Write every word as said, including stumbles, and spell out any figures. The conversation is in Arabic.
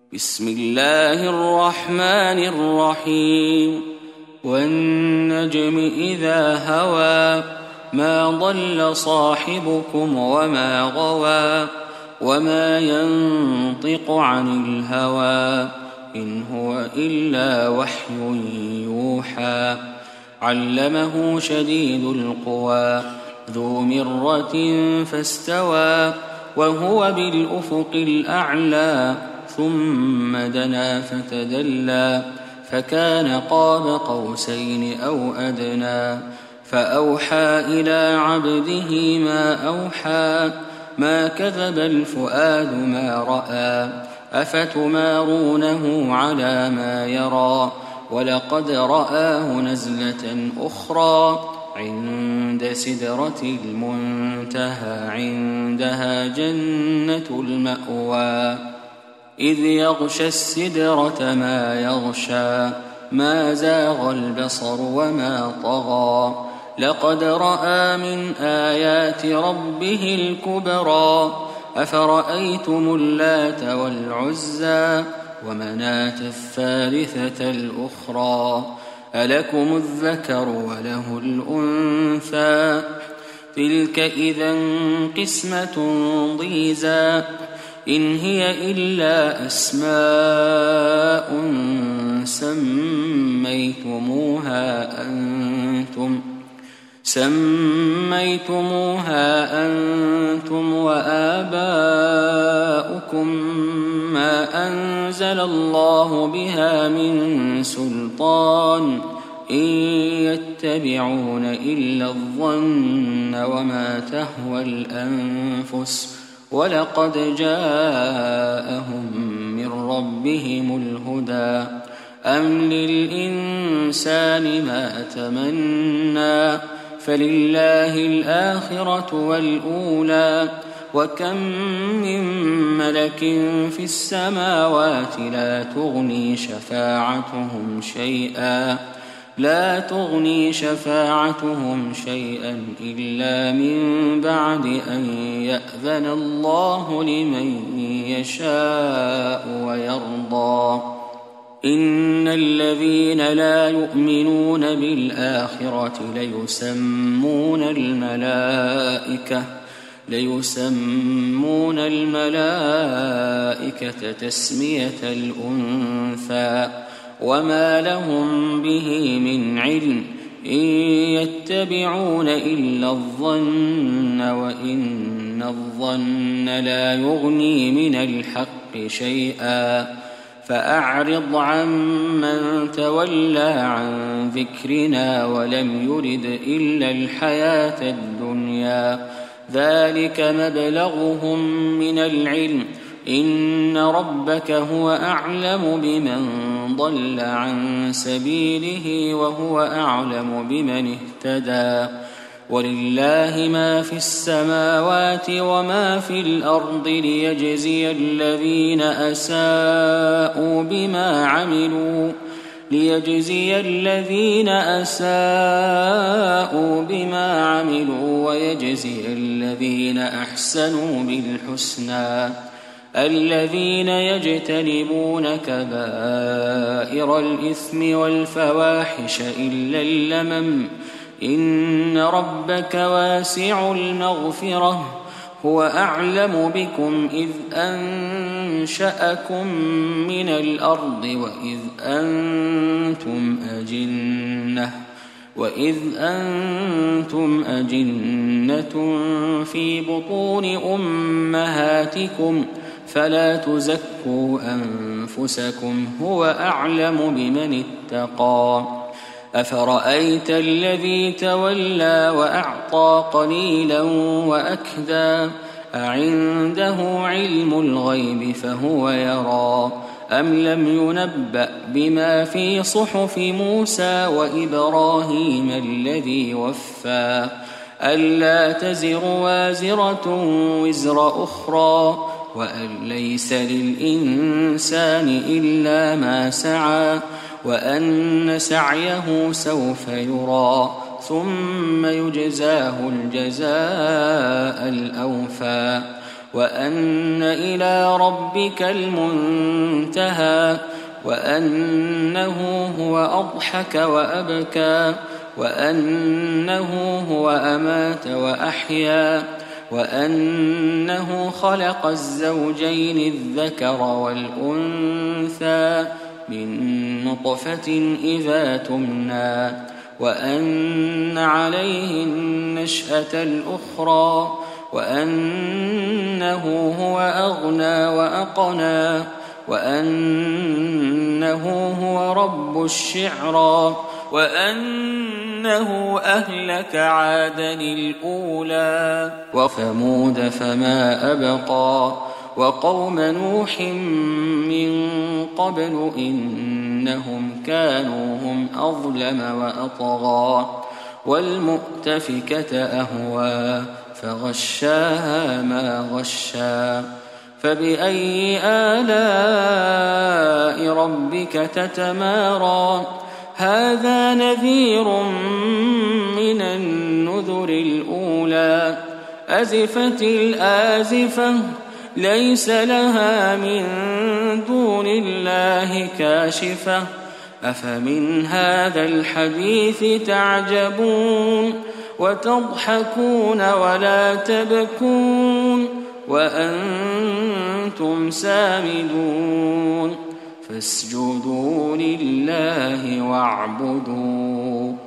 بسم الله الرحمن الرحيم والنجم إذا هوى ما ضل صاحبكم وما غوى وما ينطق عن الهوى إن هو إلا وحي يوحى علمه شديد القوى ذو مرة فاستوى وهو بالأفق الأعلى ثم دنا فتدلى فكان قاب قوسين أو أدنى فأوحى إلى عبده ما أوحى ما كذب الفؤاد ما رأى أفتمارونه على ما يرى ولقد رآه نزلة أخرى عند سدرة المنتهى عندها جنة المأوى إذ يغشى السدرة ما يغشى ما زاغ البصر وما طغى لقد رأى من آيات ربه الكبرى أفرأيتم اللات والعزى ومناة الثالثة الأخرى ألكم الذكر وله الأنثى تلك إذا قسمة ضيزى إن هي إلا أسماء سميتموها أنتم سميتموها أنتم وآباؤكم ما أنزل الله بها من سلطان إن يتبعون إلا الظن وما تهوى الأنفس ولقد جاءهم من ربهم الهدى أم للإنسان ما تمنى فلله الآخرة والأولى وكم من ملك في السماوات لا تغني شفاعتهم شيئا لا تغني شفاعتهم شيئا إلا من بعد أن يأذن الله لمن يشاء ويرضى إن الذين لا يؤمنون بالآخرة ليسمون الملائكة ليسمون الملائكة تسمية الأنثى وما لهم به من علم إن يتبعون إلا الظن وإن الظن لا يغني من الحق شيئا فأعرض عمن تولى عن ذكرنا ولم يرد إلا الحياة الدنيا ذلك مبلغهم من العلم إن ربك هو أعلم بمن ضل عن سبيله وهو أعلم بمن اهتدى ولله ما في السماوات وما في الأرض ليجزي الذين أساءوا بما عملوا ليجزي الذين أساءوا بما عملوا ويجزي الذين أحسنوا بالحسنى الذين يجتنبون كبائر الإثم والفواحش إلا اللمم إن ربك واسع المغفرة هو أعلم بكم إذ أنشأكم من الأرض وإذ أنتم أجنة وإذ أنتم أجنة في بطون أمهاتكم فلا تزكوا أنفسكم هو أعلم بمن اتقى أفرأيت الذي تولى وأعطى قليلا وأكدى أعنده علم الغيب فهو يرى أم لم ينبأ بما في صحف موسى وإبراهيم الذي وفى ألا تزر وازرة وزر أخرى وأن ليس للإنسان إلا ما سعى وأن سعيه سوف يرى ثم يجزاه الجزاء الأوفى وأن إلى ربك المنتهى وأنه هو أضحك وأبكى وأنه هو أمات وأحيا وأنه خلق الزوجين الذكر والأنثى من نطفة إذا تمنى وأن عليه النشأة الأخرى وأنه هو أغنى وأقنى وأنه هو رب الشعرى وأنه أهلك عادا الأولى وثمود فما أبقى وقوم نوح من قبل إنهم كانوا هم أظلم وأطغى والمؤتفكة أهوى فغشاها ما غشا فبأي آلاء ربك تتمارى هذا نذير من النذر الأولى أزفت الآزفة ليس لها من دون الله كاشفة أفمن هذا الحديث تعجبون وتضحكون ولا تبكون وأنتم سامدون فاسجدوا لله واعبدوا